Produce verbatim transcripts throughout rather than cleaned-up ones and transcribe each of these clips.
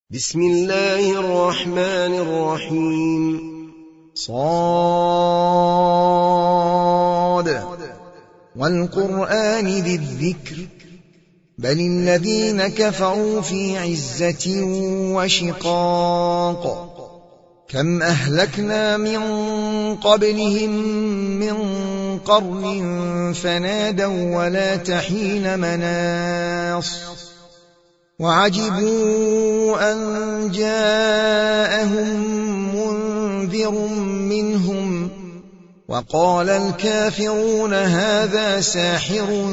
بسم الله الرحمن الرحيم. صاد والقرآن ذي الذكر بل الذين كفروا في عزة وشقاق كم أهلكنا من قبلهم من قرن فنادوا ولا تحين مناص وعجبوا أن جاءهم منذر منهم وقال الكافرون هذا ساحر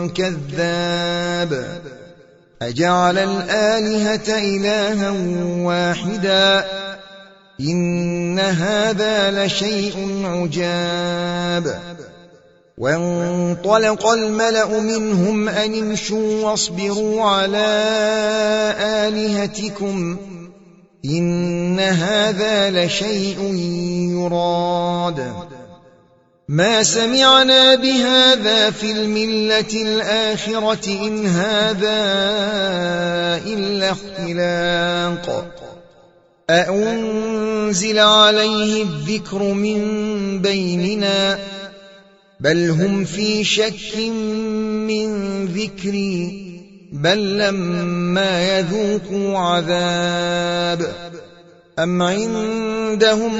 كذاب أجعل الآلهة إلها واحدا إن هذا لشيء عجاب. وانطلق الملأ منهم أن امشوا واصبروا على آلهتكم إن هذا لشيء يراد ما سمعنا بهذا في الملة الآخرة إن هذا إلا اختلاق أأنزل عليه الذكر من بيننا بل هم في شك من ذكري بل لما يذوقوا عذاب أم عندهم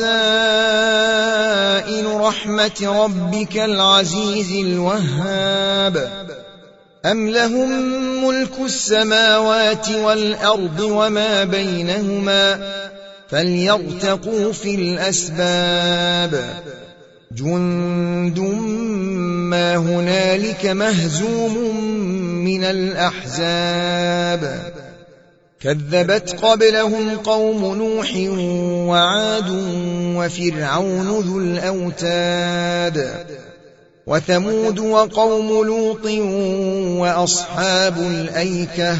خزائن رحمة ربك العزيز الوهاب أم لهم ملك السماوات والأرض وما بينهما فليرتقوا في الأسباب جند ما هنالك مهزوم من الأحزاب كذبت قبلهم قوم نوح وعاد وفرعون ذو الأوتاد وثمود وقوم لوط وأصحاب الأيكة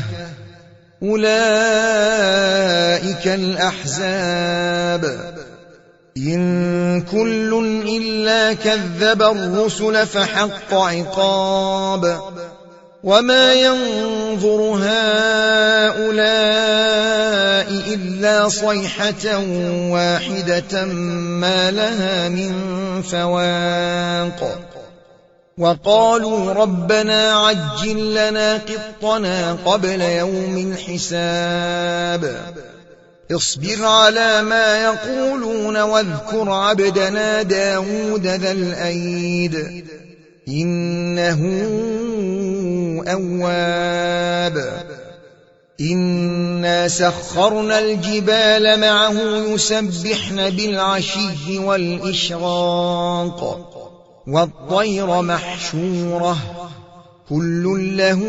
أولئك الأحزاب إن كل إلا كذب الرسل فحق عقاب وما ينظر هؤلاء إلا صيحة واحدة ما لها من فواق وقالوا ربنا عجل لنا قطنا قبل يوم الحساب اصبر على ما يقولون واذكر عبدنا داود ذا الأيد إنه أواب إنا سخرنا الجبال معه يسبحن بالعشي والإشراق والطير محشورة كل له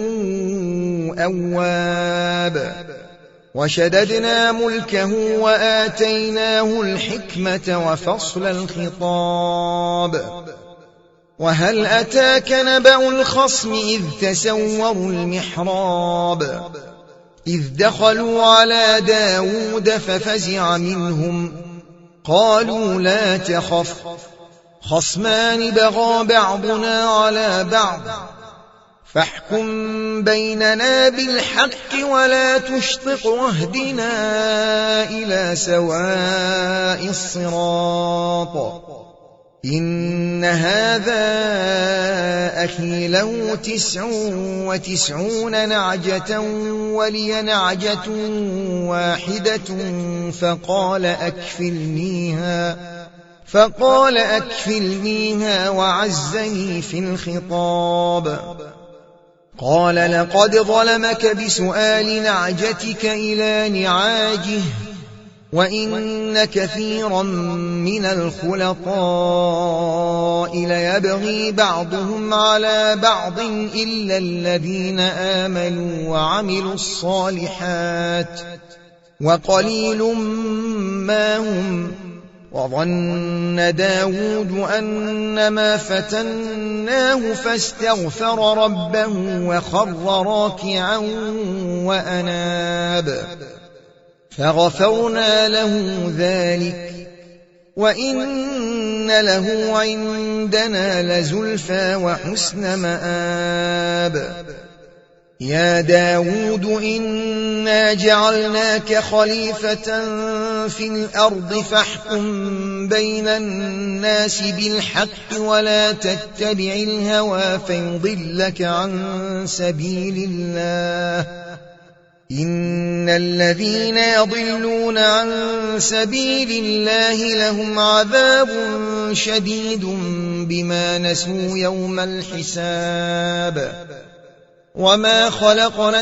أواب وشددنا ملكه وآتيناه الحكمة وفصل الخطاب وهل أتاك نبأ الخصم إذ تسوروا المحراب إذ دخلوا على داود ففزع منهم قالوا لا تخف خصمان بغى بعضنا على بعض فاحكم بيننا بالحق ولا تشطط واهدنا إلى سواء الصراط إن هذا أخي له تسع وتسعون نعجة ولي نعجة واحدة فقال أكفلنيها فقال أكفلنيها وعزني في الخطاب قال لقد ظلمك بسؤال نعجتك إلى نعاجه وإن كثيرا من الخلطاء ليبغي بعضهم على بعض إلا الذين آمنوا وعملوا الصالحات وقليل ما هم وظن داود أنما فتناه فاستغفر ربه وخر راكعا وأناب فغفرنا له ذلك وإن له عندنا لزلفى وحسن مآب يا داود إنا جعلناك خليفة في الأرض فاحكم بين الناس بالحق ولا تتبع الهوى فيضلك عن سبيل الله إن الذين يضلون عن سبيل الله لهم عذاب شديد بما نسوا يوم الحساب وما خلقنا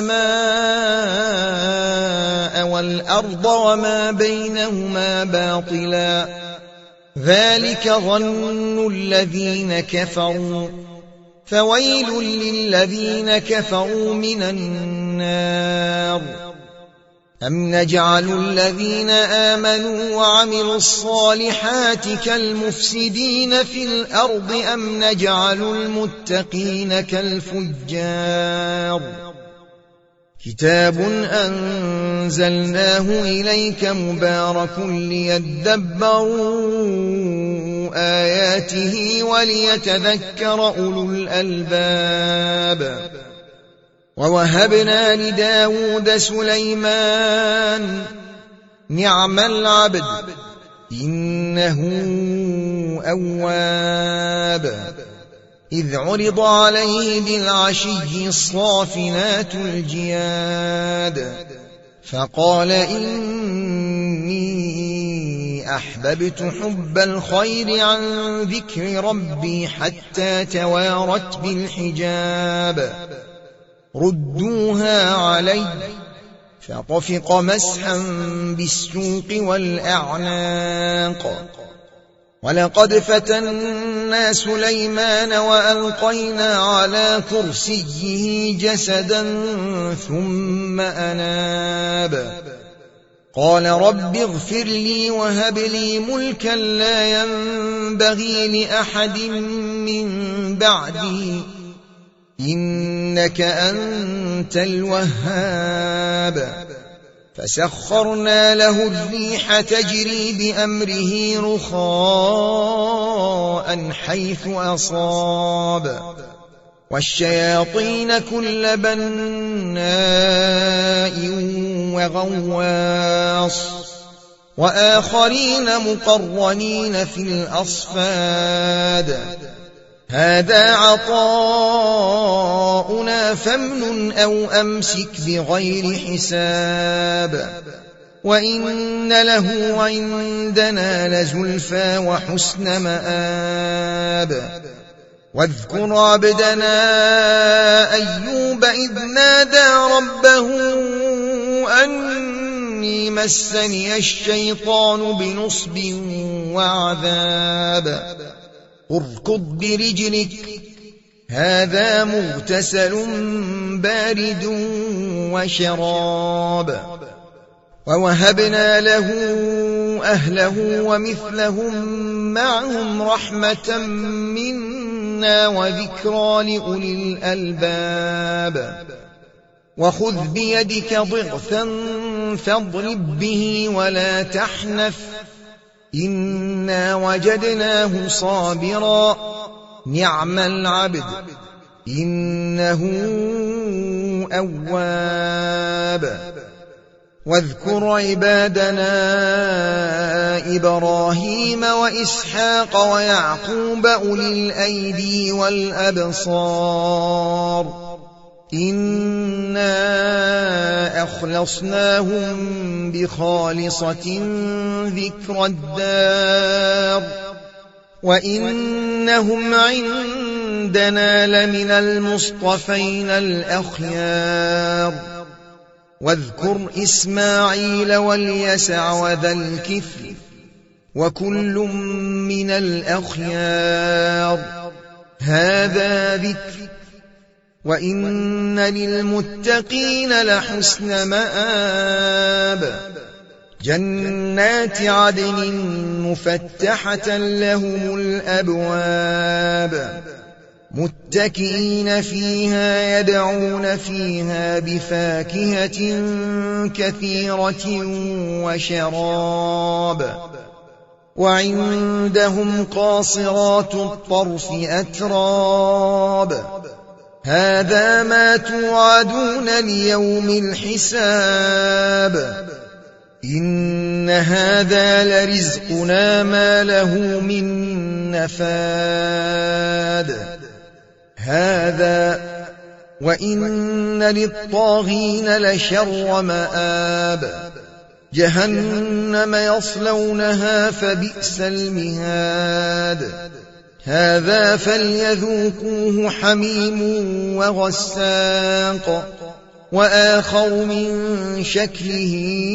السماء والأرض وما بينهما باطلا ذلك ظن الذين كفروا فويل للذين كفروا من النار أم نجعل الذين آمنوا وعملوا الصالحات كالمفسدين في الأرض أم نجعل المتقين كالفجار كتاب أنزلناه إليك مبارك ليدبروا آياته وليتذكر أولو الألباب ووهبنا لداود سليمان نعم العبد إنه أواب إذ عرض عليه بالعشي الصافنات الجياد فقال إني أحببت حب الخير عن ذكر ربي حتى توارت بالحجاب ردوها علي فطفق مسحا بالسوق والأعناق ولقد فتنا سليمان وألقينا على كرسيه جسدا ثم أناب قال رب اغفر لي وهب لي ملكا لا ينبغي لأحد من بعدي إنك أنت الوهاب فسخرنا له الريح تجري بأمره رخاء حيث أصاب والشياطين كل بناء وغواص وآخرين مقرنين في الأصفاد هذا عطاؤنا فامنن أو أمسك بغير حساب وإن له عندنا لزلفى وحسن مآب واذكر عبدنا أيوب إذ نادى ربه أني مسني الشيطان بنصب وعذاب اركض برجلك هذا مغتسل بارد وشراب ووهبنا له أهله ومثلهم معهم رحمة منا وذكرى لأولي الألباب وخذ بيدك ضغثا فاضرب به ولا تحنث إنا وجدناه صابرا نعم العبد إنه أواب واذكر عبادنا إبراهيم وإسحاق ويعقوب أولي الأيدي والأبصار إنا أخلصناهم بخالصة ذكر الدار وإنهم عندنا لمن المصطفين الأخيار واذكر إسماعيل واليسع وذا الكفل وكل من الأخيار هذا ذكر وإن للمتقين لحسن مآب جنات عدن مفتحة لهم الأبواب متكئين فيها يدعون فيها بفاكهة كثيرة وشراب وعندهم قاصرات الطرف أتراب هذا ما توعدون ليوم الحساب إن هذا لرزقنا ما له من نفاد هذا وإن للطاغين لشر مآب جهنم يصلونها فبئس المهاد هذا فليذوقوه حميم وغساق وآخر من شكله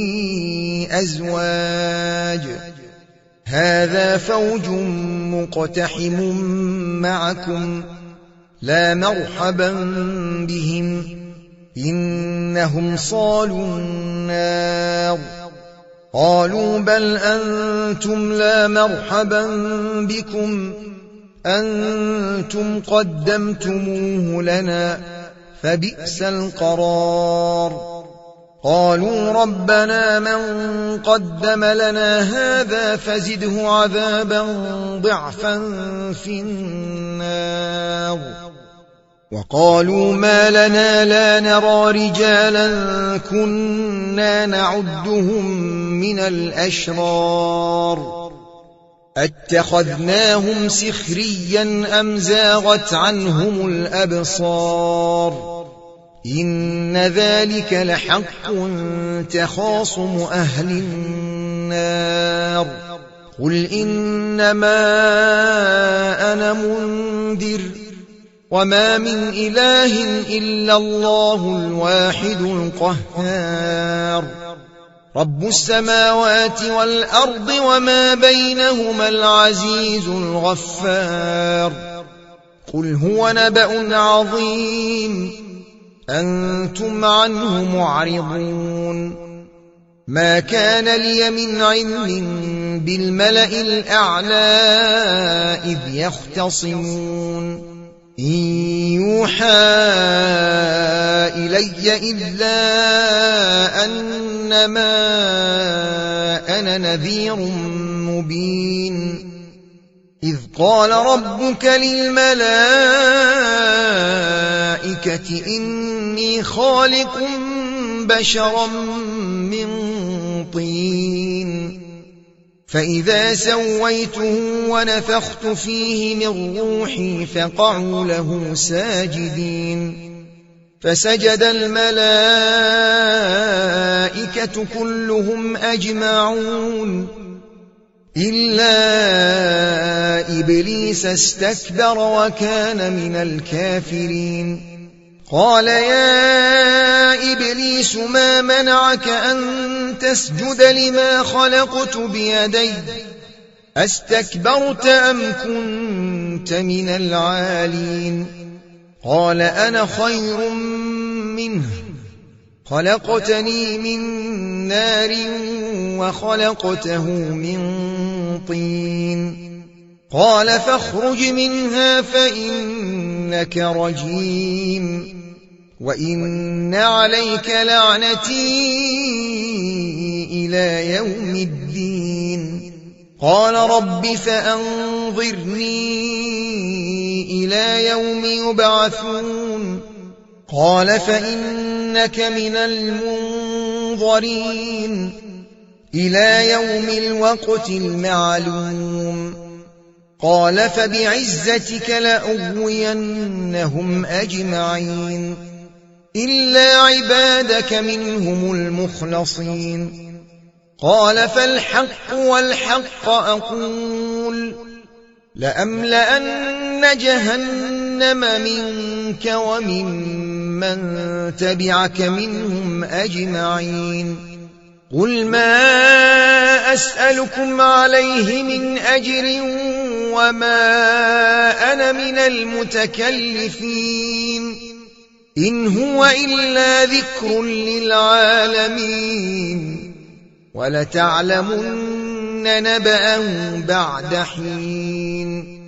أزواج هذا فوج مقتحم معكم لا مرحبا بهم إنهم صالوا النار قالوا بل أنتم لا مرحبا بكم أنتم قدمتموه لنا فبئس القرار قالوا ربنا من قدم لنا هذا فزده عذابا ضعفا في النار وقالوا ما لنا لا نرى رجالا كنا نعدهم من الأشرار أتخذناهم سخريا أم زاغت عنهم الأبصار إن ذلك لحق تخاصم أهل النار قل إنما أنا منذر وما من إله إلا الله الواحد القهار رب السماوات والأرض وما بينهما العزيز الغفار قل هو نبأ عظيم أنتم عنه معرضون ما كان لي من علم بالملأ الأعلى إذ يختصمون إن يوحى إلي إلا أنما أنا نذير مبين إذ قال ربك للملائكة إني خالق بشرا من طين فإذا سويته ونفخت فيه من روحي فقعوا له ساجدين فسجد الملائكة كلهم أجمعون إلا إبليس استكبر وكان من الكافرين قال يا إبليس ما منعك أن تسجد لما خلقت بيدي أستكبرت أم كنت من العالين قال أنا خير منه خلقتني من نار وخلقته من طين قال فاخرج منها فإنك رجيم وإن عليك لعنتي إلى يوم الدين قال رب فأنظرني إلى يوم يبعثون قال فإنك من المنظرين إلى يوم الوقت المعلوم قال فبعزتك لأغوينهم أجمعين إلا عبادك منهم المخلصين قال فالحق والحق أقول لأملأن جهنم منك وممن تبعك منهم أجمعين قل ما أسألكم عليه من أجر وما أنا من المتكلفين إن هو إلا ذكر للعالمين ولتعلمن نبأه بعد حين